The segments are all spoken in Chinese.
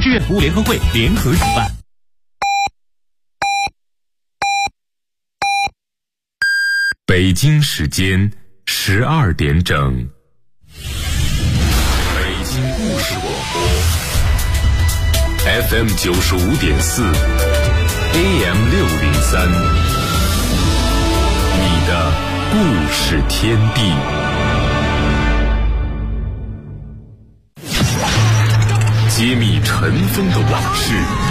志愿服务联合会联合主办。 北京时间12点整，北京故事广播 FM 95.4 AM 603，你的故事天地。揭秘尘封的往事，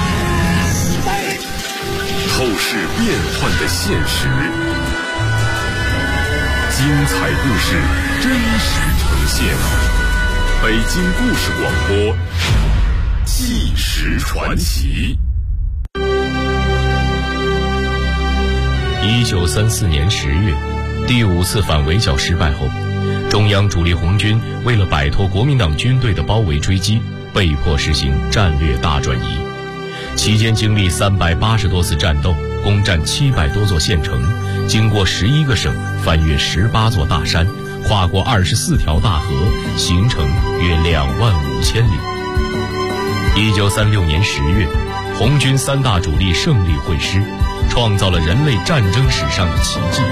透视变幻的现实，精彩故事真实呈现。北京故事广播，纪实传奇。 1934年10月，第5次反围剿失败后，中央主力红军为了摆脱国民党军队的包围追击，被迫实行战略大转移。期间经历380多次战斗，攻占700多座县城，经过11个省，翻越18座大山，跨过24条大河，行程约25000里。1936年10月，红军3大主力胜利会师，创造了人类战争史上的奇迹，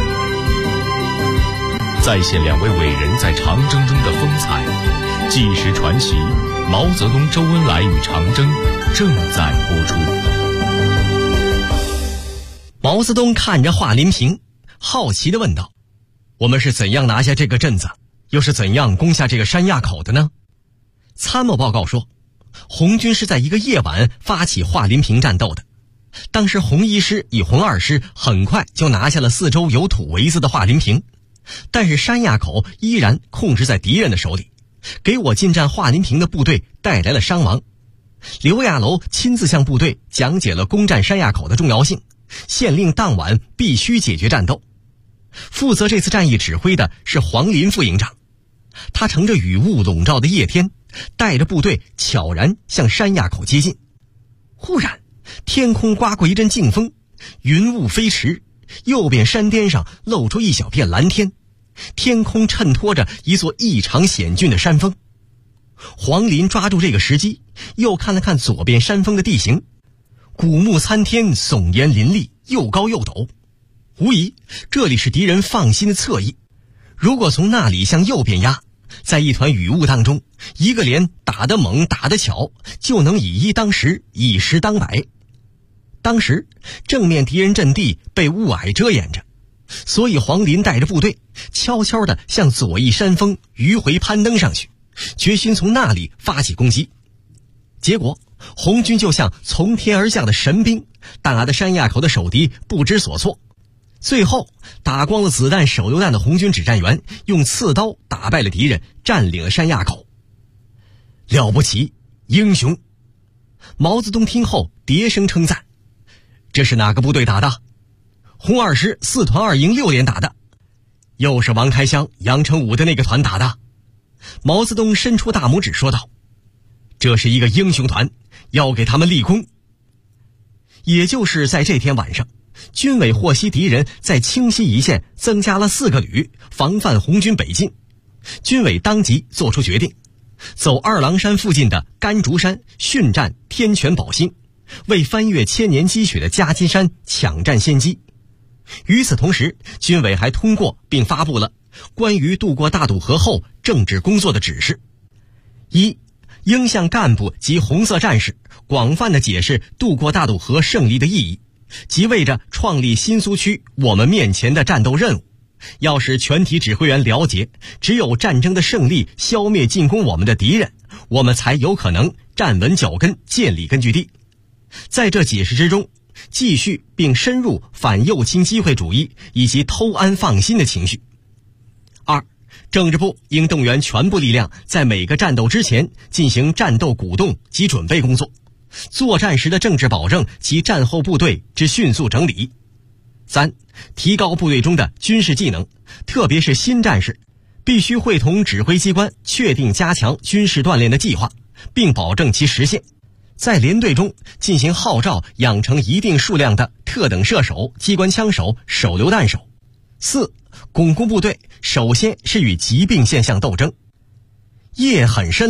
再现2位伟人在长征中的风采。纪实传奇，毛泽东、周恩来与长征正在播出。 毛泽东看着华林坪，好奇地问道：我们是怎样拿下这个镇子，又是怎样攻下这个山垭口的呢？参谋报告说，红军是在一个夜晚发起华林坪战斗的。当时红1师与红2师很快就拿下了四周有土围子的华林坪，但是山垭口依然控制在敌人的手里，给我进占华林坪的部队带来了伤亡。刘亚楼亲自向部队讲解了攻占山垭口的重要性，县令当晚必须解决战斗。负责这次战役指挥的是黄林副营长，他乘着雨雾笼罩的夜天，带着部队悄然向山垭口接近。忽然天空刮过一阵劲风，云雾飞驰，右边山巅上露出一小片蓝天，天空衬托着一座异常险峻的山峰。黄林抓住这个时机，又看了看左边山峰的地形，古木参天，耸岩林立，又高又陡，无疑这里是敌人放心的侧翼。如果从那里向右边压，在一团雨雾当中，一个连打得猛打得巧，就能以一当十，以十当百。当时正面敌人阵地被雾霭遮掩着，所以黄林带着部队悄悄地向左翼山峰迂回攀登上去，决心从那里发起攻击。结果红军就像从天而降的神兵，打得山垭口的守敌不知所措。最后打光了子弹手榴弹的红军指战员用刺刀打败了敌人，占领了山垭口。了不起，英雄！毛泽东听后迭声称赞。这是哪个部队打的？红2师4团2营6连打的。又是王开湘、杨成武的那个团打的。毛泽东伸出大拇指说道：这是一个英雄团，要给他们立功。也就是在这天晚上，军委获悉敌人在清溪一线增加了4个旅，防范红军北进。军委当即做出决定，走二郎山附近的甘竹山训战天泉宝兴，为翻越千年积雪的夹金山抢占先机。与此同时，军委还通过并发布了关于渡过大渡河后政治工作的指示。一，应向干部及红色战士广泛地解释渡过大渡河胜利的意义，即为着创立新苏区我们面前的战斗任务。要使全体指挥员了解，只有战争的胜利消灭进攻我们的敌人，我们才有可能站稳脚跟，建立根据地。在这解释之中，继续并深入反右倾机会主义以及偷安放心的情绪。二，政治部应动员全部力量，在每个战斗之前进行战斗鼓动及准备工作，作战时的政治保证及战后部队之迅速整理。三，提高部队中的军事技能，特别是新战士，必须会同指挥机关确定加强军事锻炼的计划，并保证其实现。在连队中进行号召，养成一定数量的特等射手、机关枪手、手榴弹手。四，巩固部队首先是与疾病现象斗争。夜很深了，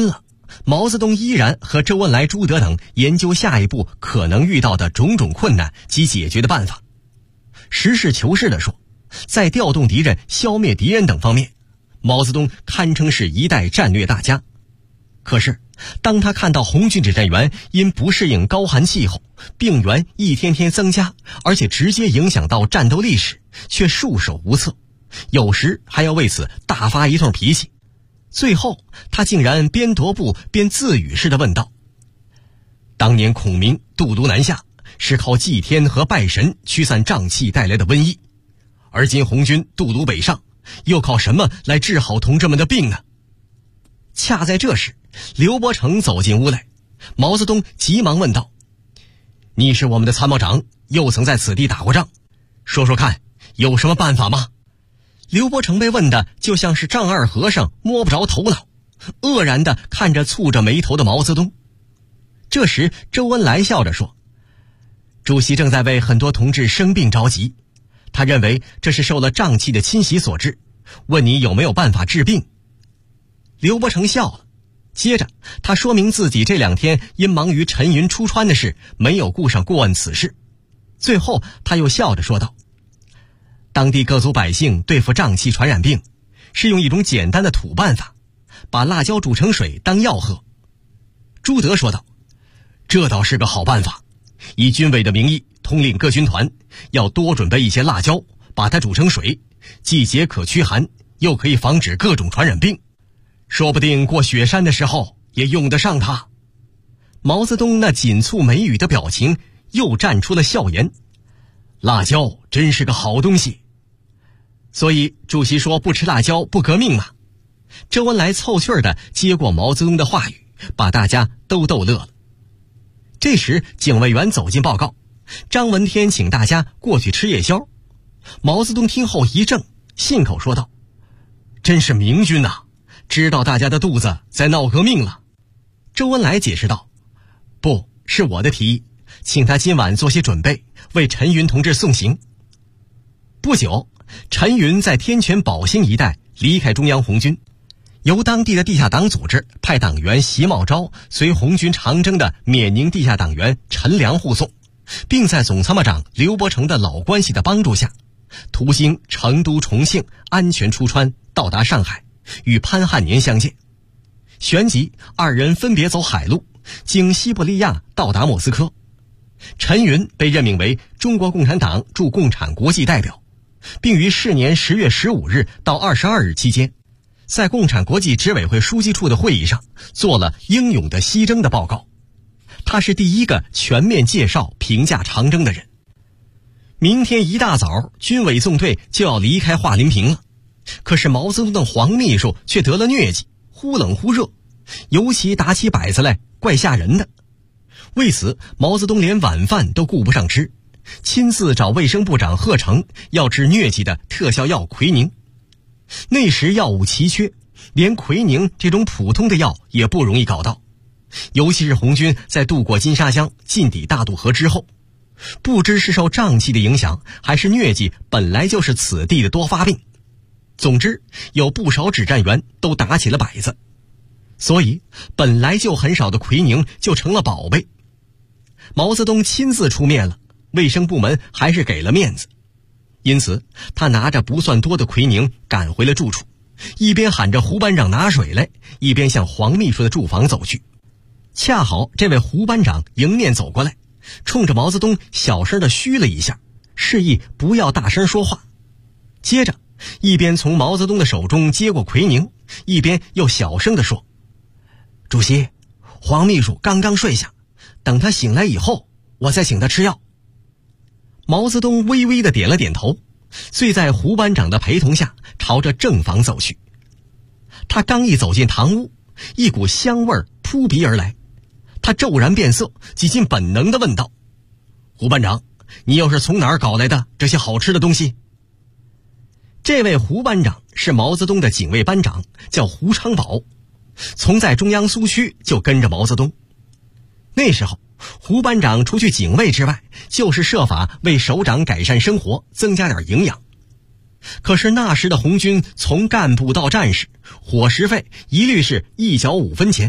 毛泽东依然和周恩来、朱德等研究下一步可能遇到的种种困难及解决的办法。实事求是地说，在调动敌人、消灭敌人等方面，毛泽东堪称是一代战略大家。可是当他看到红军指战员因不适应高寒气候，病源一天天增加，而且直接影响到战斗力时，却束手无策，有时还要为此大发一通脾气。最后他竟然边踱步边自语似的问道：当年孔明渡毒南下是靠祭天和拜神驱散瘴气带来的瘟疫，而今红军渡毒北上，又靠什么来治好同志们的病呢？恰在这时，刘伯承走进屋来，毛泽东急忙问道：你是我们的参谋长，又曾在此地打过仗，说说看，有什么办法吗？刘伯承被问的就像是丈二和尚摸不着头脑，愕然地看着蹙着眉头的毛泽东。这时周恩来笑着说：主席正在为很多同志生病着急，他认为这是受了瘴气的侵袭所致，问你有没有办法治病。刘伯承笑了，接着他说明自己这2天因忙于陈云出川的事，没有顾上过问此事。最后他又笑着说道：当地各族百姓对付瘴气传染病，是用一种简单的土办法，把辣椒煮成水当药喝。朱德说道：这倒是个好办法，以军委的名义统领各军团，要多准备一些辣椒，把它煮成水，既解渴驱寒，又可以防止各种传染病，说不定过雪山的时候也用得上它。毛泽东那紧蹙眉宇的表情又绽出了笑颜：辣椒真是个好东西。所以主席说不吃辣椒不革命嘛。周恩来凑趣儿地接过毛泽东的话语，把大家都逗乐了。这时警卫员走进报告，张闻天请大家过去吃夜宵。毛泽东听后一怔，信口说道：真是明君呐，知道大家的肚子在闹革命了。周恩来解释道：不是我的提议，请他今晚做些准备，为陈云同志送行。不久，陈云在天泉宝兴一带离开中央红军，由当地的地下党组织派党员习茂昭随红军长征的缅宁地下党员陈良护送，并在总参谋长刘伯承的老关系的帮助下，途经成都、重庆，安全出川，到达上海，与潘汉年相见。旋即2人分别走海路，经西伯利亚到达莫斯科。陈云被任命为中国共产党驻共产国际代表，并于是年10月15日到22日期间，在共产国际执委会书记处的会议上做了英勇的西征的报告。他是第一个全面介绍评价长征的人。明天一大早，军委纵队就要离开华林坪了，可是毛泽东的黄秘书却得了疟疾，忽冷忽热，尤其打起摆子来怪吓人的。为此毛泽东连晚饭都顾不上吃，亲自找卫生部长贺成要治疟疾的特效药奎宁。那时药物奇缺，连奎宁这种普通的药也不容易搞到，尤其是红军在渡过金沙江，进抵大渡河之后，不知是受瘴气的影响，还是疟疾本来就是此地的多发病。总之有不少指战员都打起了摆子，所以本来就很少的奎宁就成了宝贝。毛泽东亲自出面了，卫生部门还是给了面子，因此他拿着不算多的奎宁赶回了住处，一边喊着胡班长拿水来，一边向黄秘书的住房走去。恰好这位胡班长迎面走过来，冲着毛泽东小声地嘘了一下，示意不要大声说话。接着一边从毛泽东的手中接过奎宁，一边又小声地说：主席，黄秘书刚刚睡下，等他醒来以后，我再请他吃药。毛泽东微微地点了点头，遂在胡班长的陪同下朝着正房走去。他刚一走进堂屋，一股香味扑鼻而来，他骤然变色，几近本能地问道：胡班长，你又是从哪儿搞来的这些好吃的东西？这位胡班长是毛泽东的警卫班长，叫胡昌宝，从在中央苏区就跟着毛泽东。那时候胡班长除去警卫之外，就是设法为首长改善生活，增加点营养。可是那时的红军从干部到战士，伙食费一律是1角5分钱，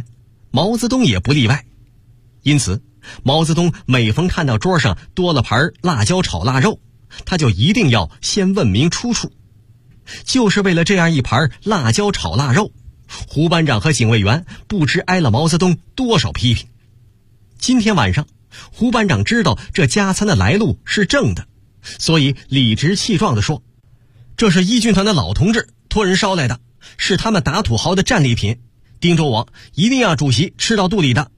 毛泽东也不例外。因此毛泽东每逢看到桌上多了盘辣椒炒腊肉，他就一定要先问明出处。就是为了这样一盘辣椒炒腊肉，胡班长和警卫员不知挨了毛泽东多少批评。今天晚上胡班长知道这加餐的来路是正的，所以理直气壮地说，这是一军团的老同志托人捎来的，是他们打土豪的战利品，丁周我一定要主席吃到肚里的。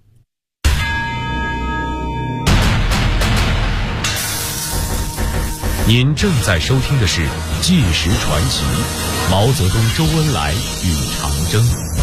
您正在收听的是《纪实传奇》，毛泽东、周恩来与长征。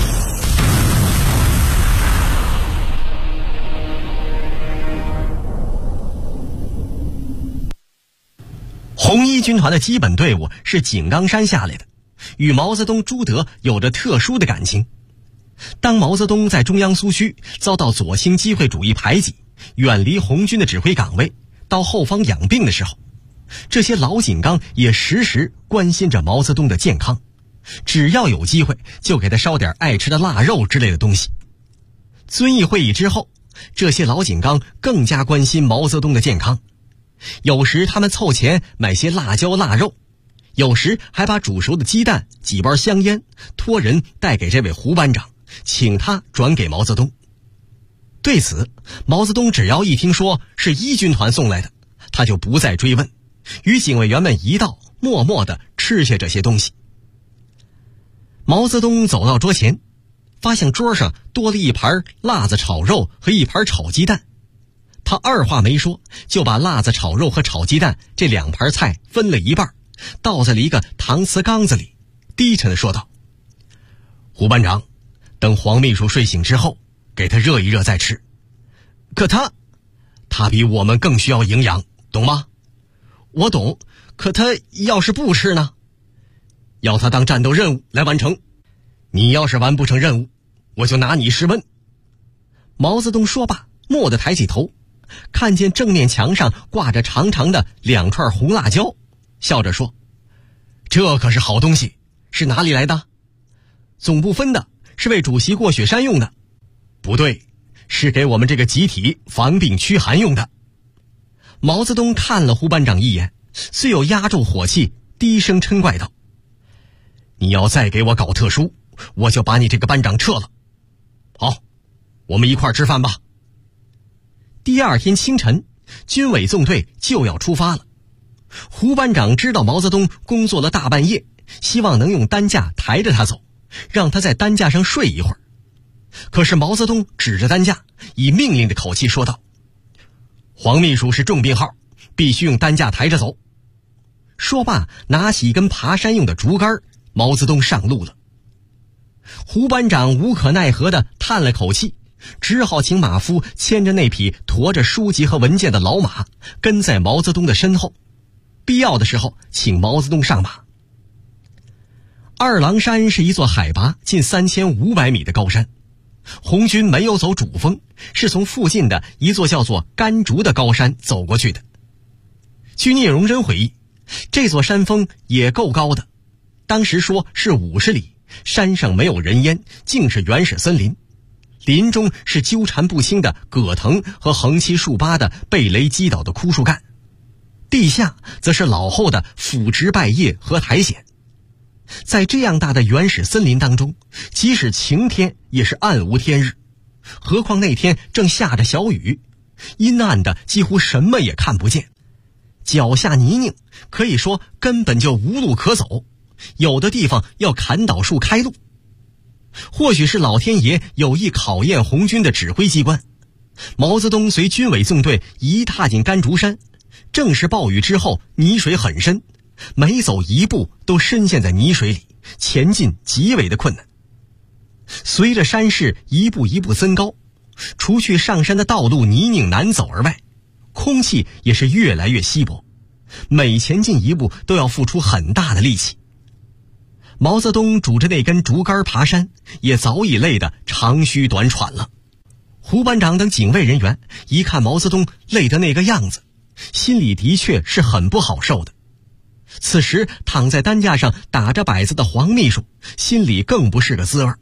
红一军团的基本队伍是井冈山下来的，与毛泽东、朱德有着特殊的感情。当毛泽东在中央苏区遭到左倾机会主义排挤，远离红军的指挥岗位，到后方养病的时候，这些老井冈也时时关心着毛泽东的健康，只要有机会就给他烧点爱吃的腊肉之类的东西。遵义会议之后，这些老井冈更加关心毛泽东的健康，有时他们凑钱买些辣椒腊肉，有时还把煮熟的鸡蛋、几包香烟托人带给这位胡班长，请他转给毛泽东。对此，毛泽东只要一听说是一军团送来的，他就不再追问，与警卫员们一道默默地吃下这些东西。毛泽东走到桌前，发现桌上多了一盘辣子炒肉和一盘炒鸡蛋，他二话没说，就把辣子炒肉和炒鸡蛋这两盘菜分了一半，倒在了一个搪瓷缸子里，低沉地说道：胡班长，等黄秘书睡醒之后，给他热一热再吃。可他比我们更需要营养，懂吗？我懂，可他要是不吃呢？要他当战斗任务来完成，你要是完不成任务，我就拿你试问。毛泽东说罢，蓦地抬起头，看见正面墙上挂着长长的2串红辣椒，笑着说：这可是好东西，是哪里来的？总部分的，是为主席过雪山用的。不对，是给我们这个集体防病驱寒用的。毛泽东看了胡班长一眼，虽有压住火气，低声嗔怪道：你要再给我搞特殊，我就把你这个班长撤了。好，我们一块儿吃饭吧。第二天清晨，军委纵队就要出发了。胡班长知道毛泽东工作了大半夜，希望能用担架抬着他走，让他在担架上睡一会儿。可是毛泽东指着担架，以命令的口气说道：黄秘书是重病号，必须用担架抬着走。说罢，拿起一根爬山用的竹竿，毛泽东上路了。胡班长无可奈何地叹了口气，只好请马夫牵着那匹驮着书籍和文件的老马，跟在毛泽东的身后，必要的时候请毛泽东上马。二郎山是一座海拔近3500米的高山，红军没有走主峰，是从附近的一座叫做甘竹的高山走过去的。据聂荣臻回忆，这座山峰也够高的，当时说是50里，山上没有人烟，竟是原始森林，林中是纠缠不清的葛藤和横七竖八的被雷击倒的枯树干，地下则是老厚的腐殖败叶和苔藓。在这样大的原始森林当中，即使晴天也是暗无天日，何况那天正下着小雨，阴暗的几乎什么也看不见，脚下泥泞，可以说根本就无路可走，有的地方要砍倒树开路。或许是老天爷有意考验红军的指挥机关，毛泽东随军委纵队一踏进甘竹山，正是暴雨之后，泥水很深，每走一步都深陷在泥水里，前进极为的困难。随着山势一步一步增高，除去上山的道路泥泞难走而外，空气也是越来越稀薄，每前进一步都要付出很大的力气。毛泽东拄着那根竹竿爬山，也早已累得长吁短喘了。胡班长等警卫人员一看毛泽东累得那个样子，心里的确是很不好受的。此时躺在担架上打着摆子的黄秘书心里更不是个滋味，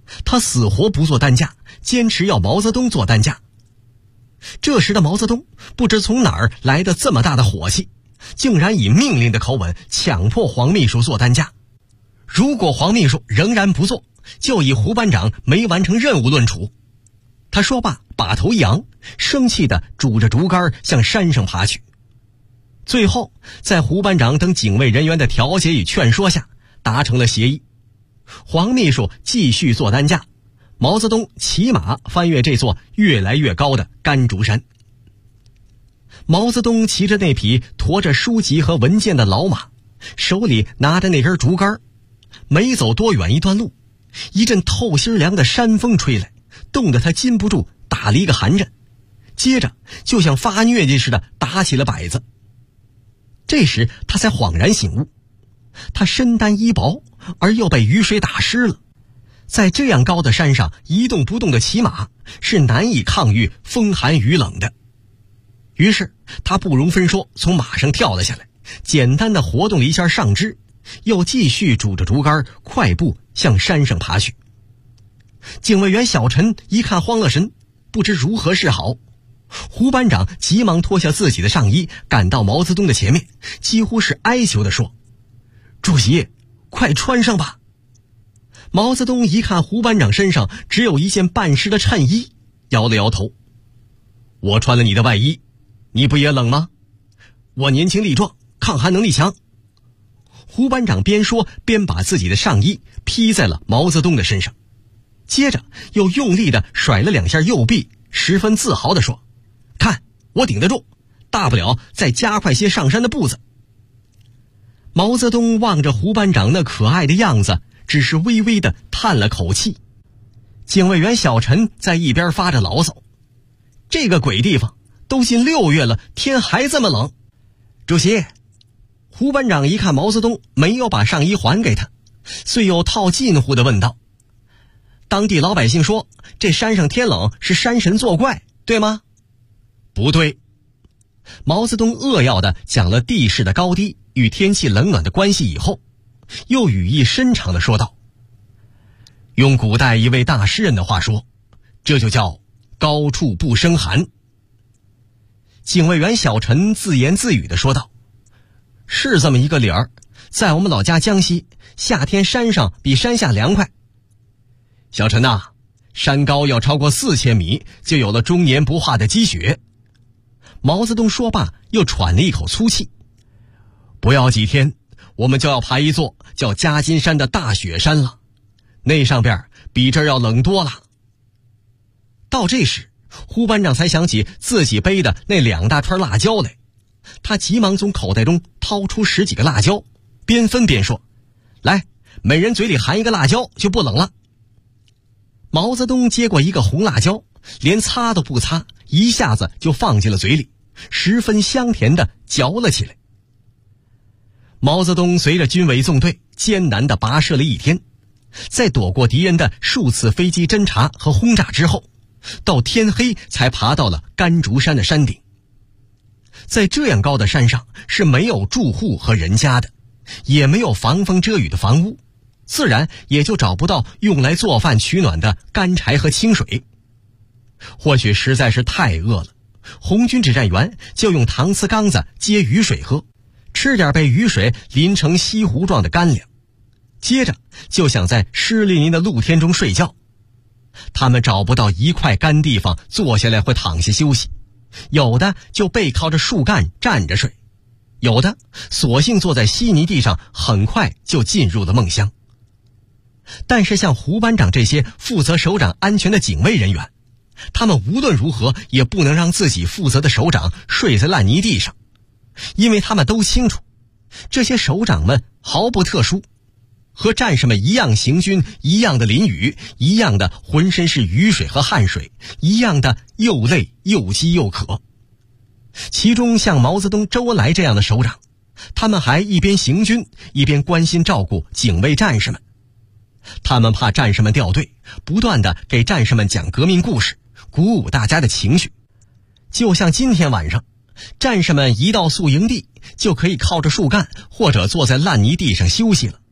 他死活不做担架，坚持要毛泽东做担架。这时的毛泽东不知从哪儿来的这么大的火气，竟然以命令的口吻强迫黄秘书做担架。如果黄秘书仍然不做，就以胡班长没完成任务论处。他说罢，把头一扬，生气地拄着竹竿向山上爬去。最后在胡班长等警卫人员的调解与劝说下，达成了协议。黄秘书继续做担架，毛泽东骑马翻越这座越来越高的甘竹山。毛泽东骑着那匹驮着书籍和文件的老马，手里拿着那根竹竿，没走多远一段路，一阵透心凉的山风吹来，冻得他禁不住打了一个寒颤，接着就像发疟疾似的打起了摆子。这时他才恍然醒悟，他身单衣薄，而又被雨水打湿了，在这样高的山上一动不动的骑马是难以抗御风寒雨冷的。于是他不容分说从马上跳了下来，简单的活动了一下上肢，又继续拄着竹竿快步向山上爬去。警卫员小陈一看慌了神，不知如何是好。胡班长急忙脱下自己的上衣，赶到毛泽东的前面，几乎是哀求地说：“主席，快穿上吧。”毛泽东一看胡班长身上只有一件半湿的衬衣，摇了摇头：“我穿了你的外衣，你不也冷吗？我年轻力壮，抗寒能力强。”胡班长边说边把自己的上衣披在了毛泽东的身上，接着又用力地甩了两下右臂，十分自豪地说：“看，我顶得住，大不了再加快些上山的步子。”毛泽东望着胡班长那可爱的样子，只是微微地叹了口气。警卫员小陈在一边发着牢骚：“这个鬼地方，都进6月了，天还这么冷。”主席，胡班长一看毛泽东没有把上衣还给他，遂又套近乎地问道：“当地老百姓说这山上天冷是山神作怪，对吗？”“不对。”毛泽东扼要地讲了地势的高低与天气冷暖的关系以后，又语意深长地说道：“用古代一位大诗人的话说，这就叫高处不胜寒。”警卫员小陈自言自语地说道：“是这么一个理儿，在我们老家江西，夏天山上比山下凉快。小陈呐，山高要超过4000米，就有了终年不化的积雪。”毛泽东说罢，又喘了一口粗气：“不要几天，我们就要爬一座叫夹金山的大雪山了，那上边比这儿要冷多了。”到这时，胡班长才想起自己背的那2大串辣椒来，他急忙从口袋中掏出10几个辣椒，边分边说：“来，每人嘴里含一个辣椒就不冷了。”毛泽东接过一个红辣椒，连擦都不擦，一下子就放进了嘴里，十分香甜地嚼了起来。毛泽东随着军委纵队艰难地跋涉了一天，在躲过敌人的数次飞机侦察和轰炸之后，到天黑才爬到了甘竹山的山顶。在这样高的山上是没有住户和人家的，也没有防风遮雨的房屋，自然也就找不到用来做饭取暖的干柴和清水。或许实在是太饿了，红军指战员就用搪瓷缸子接雨水喝，吃点被雨水淋成稀糊状的干粮，接着就想在湿淋淋的露天中睡觉。他们找不到一块干地方坐下来或躺下休息，有的就背靠着树干站着睡，有的索性坐在稀泥地上，很快就进入了梦乡。但是像胡班长这些负责首长安全的警卫人员，他们无论如何也不能让自己负责的首长睡在烂泥地上，因为他们都清楚，这些首长们毫不特殊，和战士们一样行军，一样的淋雨，一样的浑身是雨水和汗水，一样的又累又饥又渴。其中像毛泽东、周恩来这样的首长，他们还一边行军一边关心照顾警卫战士们。他们怕战士们掉队，不断地给战士们讲革命故事，鼓舞大家的情绪。就像今天晚上，战士们一到宿营地，就可以靠着树干或者坐在烂泥地上休息了。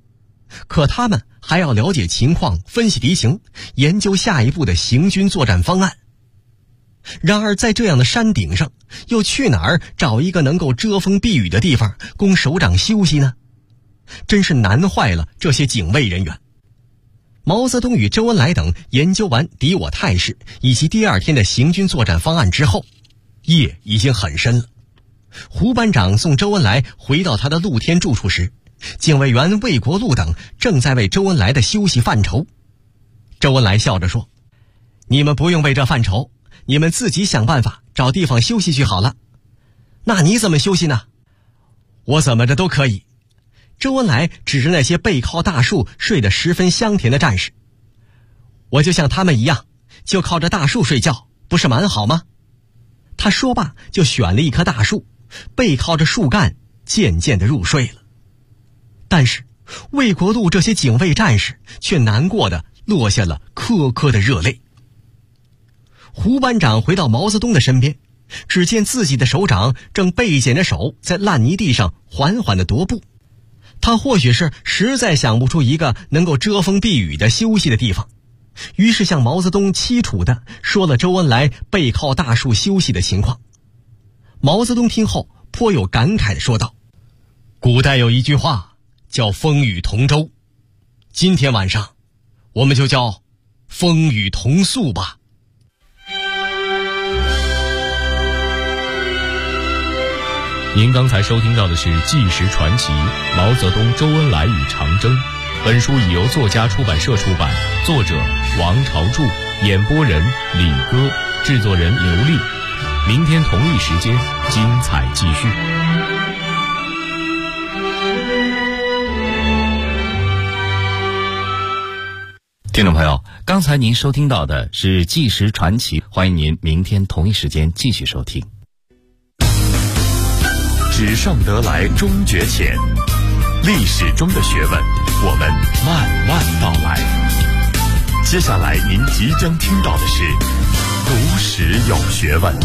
可他们还要了解情况，分析敌情，研究下一步的行军作战方案。然而在这样的山顶上，又去哪儿找一个能够遮风避雨的地方供首长休息呢？真是难坏了这些警卫人员。毛泽东与周恩来等研究完敌我态势以及第二天的行军作战方案之后，夜已经很深了。胡班长送周恩来回到他的露天住处时，警卫员魏国禄等正在为周恩来的休息犯愁。周恩来笑着说：“你们不用为这犯愁，你们自己想办法找地方休息去好了。”“那你怎么休息呢？”“我怎么着都可以。”周恩来指着那些背靠大树睡得十分香甜的战士：“我就像他们一样，就靠着大树睡觉，不是蛮好吗？”他说罢就选了一棵大树，背靠着树干渐渐地入睡了。但是魏国禄这些警卫战士却难过地落下了颗颗的热泪。胡班长回到毛泽东的身边，只见自己的首长正背踮着手在烂泥地上缓缓地踱步。他或许是实在想不出一个能够遮风避雨的休息的地方，于是向毛泽东凄楚地说了周恩来背靠大树休息的情况。毛泽东听后颇有感慨地说道：“古代有一句话叫风雨同舟，今天晚上我们就叫风雨同宿吧。” 您刚才收听到的是《纪实传奇：毛泽东、周恩来与长征》。本书已由作家出版社出版，作者王朝柱，演播人李戈，制作人刘丽。明天同一时间，精彩继续。 听众朋友，刚才您收听到的是《纪实传奇》，欢迎您明天同一时间继续收听。 纸上得来终觉浅，历史中的学问，我们慢慢道来。接下来您即将听到的是读史有学问。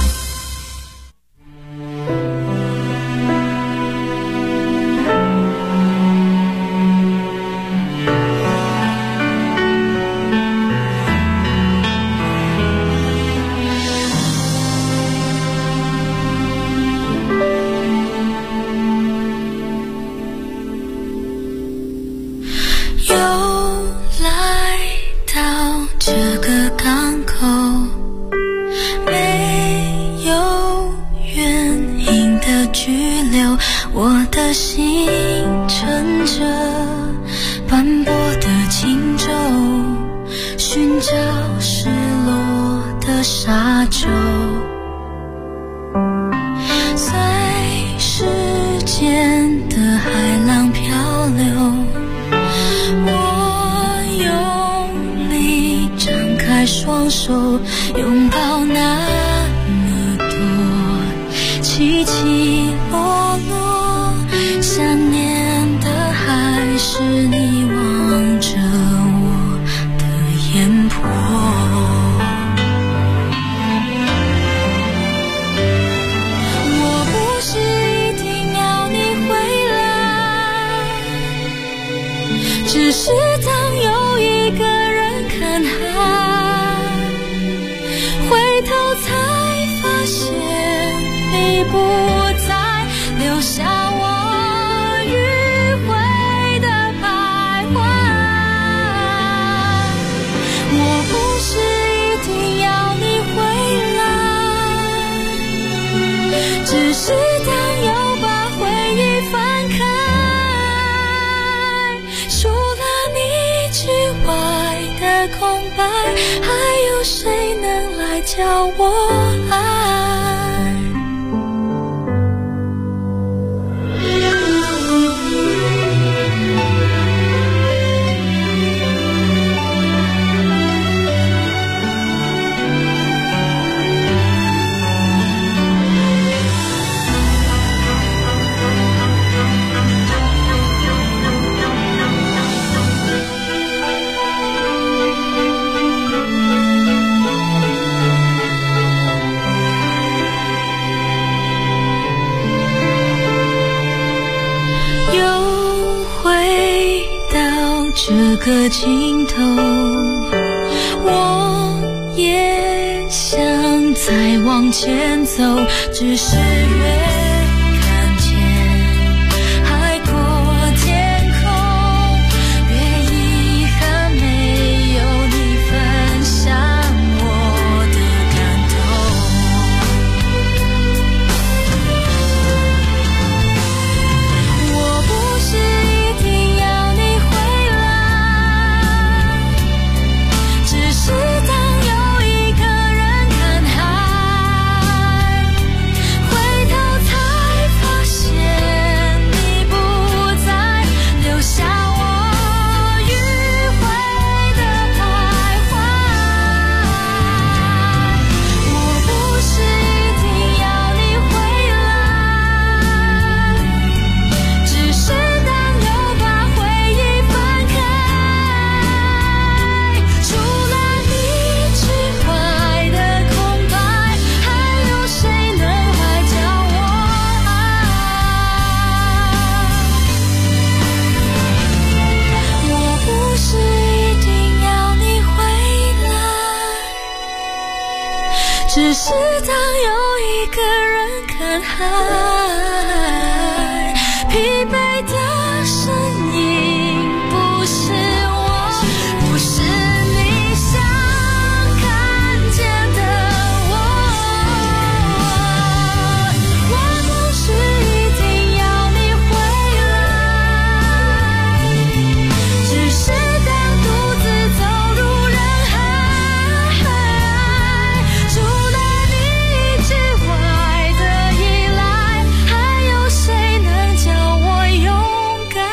我的心乘着斑驳的轻舟，寻找失落的沙洲，随时间的海浪漂流，我用力张开双手，拥抱那么多起起落落，想念的还是你望着我的眼波。我不是一定要你回来，只是当有一个人看海，回头才发现你不再留下我迂回的徘徊。我不是一定要你回来，只是当又把回忆翻开，除了你之外的空白，还有谁能来教我爱？ 这个尽头，我也想再往前走，只是越看见海阔天空，越遗憾没有你分享我的感动。我不是一定要你回来，只是当有一个人看海，回头才发现你不在，留下我迂回的徘徊。我不是一定要你回来，只是当又把回忆翻开，除了你之外的空白，还有谁能还叫我爱？我不是一定要你回来，只是当有一个人看海，疲惫的身影不是我，不是你想看见的我。我不是一定要你回来，只是当独自走入人海，除了你之外的依赖，还有谁能叫我勇敢？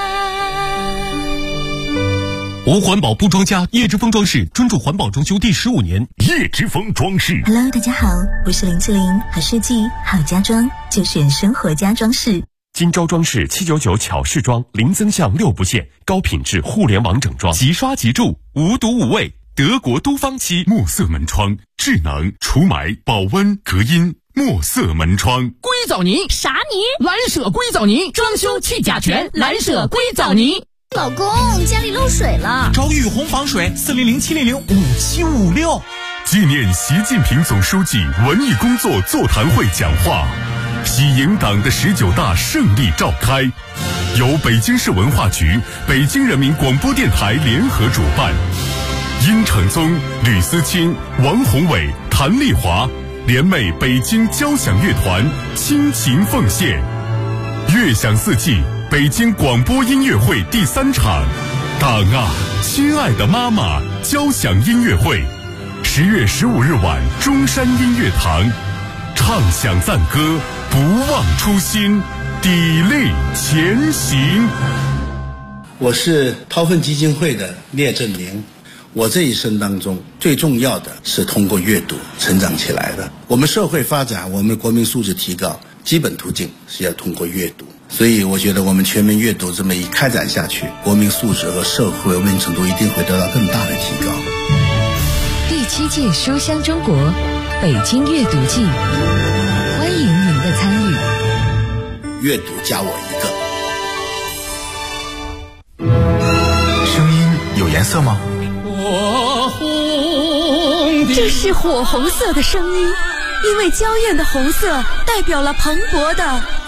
无环保不装家，叶之峰装饰专注环保装修第15年。叶之峰装饰。 Hello， 大家好，我是林志玲，好设计好家装就选生活家装饰。 今朝装饰799巧饰装，零增项6不限，高品质互联网整装，即刷即住，无毒无味。德国都方漆墨色门窗，智能除霾、保温、隔音。墨色门窗， 硅藻泥啥泥？ 蓝舍硅藻泥，装修去甲醛，蓝舍硅藻泥。 老公，家里漏水了， 找雨虹防水，400-700-5756。 纪念习近平总书记文艺工作座谈会讲话，喜迎党的19大胜利召开，由北京市文化局、北京人民广播电台联合主办，殷承宗、吕思清、王宏伟、谭丽华联袂北京交响乐团倾情奉献，乐享四季北京广播音乐会第3场，党啊，亲爱的妈妈交响音乐会，10月15日晚中山音乐堂，唱响赞歌，不忘初心，砥砺前行。 我是韬奋基金会的聂振宁。我这一生当中最重要的是通过阅读成长起来的。我们社会发展，我们国民素质提高，基本途径是要通过阅读。所以我觉得我们全民阅读这么一开展下去，国民素质和社会文明程度一定会得到更大的提高。 第7届书香中国北京阅读季，欢迎您的参与。 阅读加我一个。 声音有颜色吗？ 这是火红色的声音，因为娇艳的红色代表了蓬勃的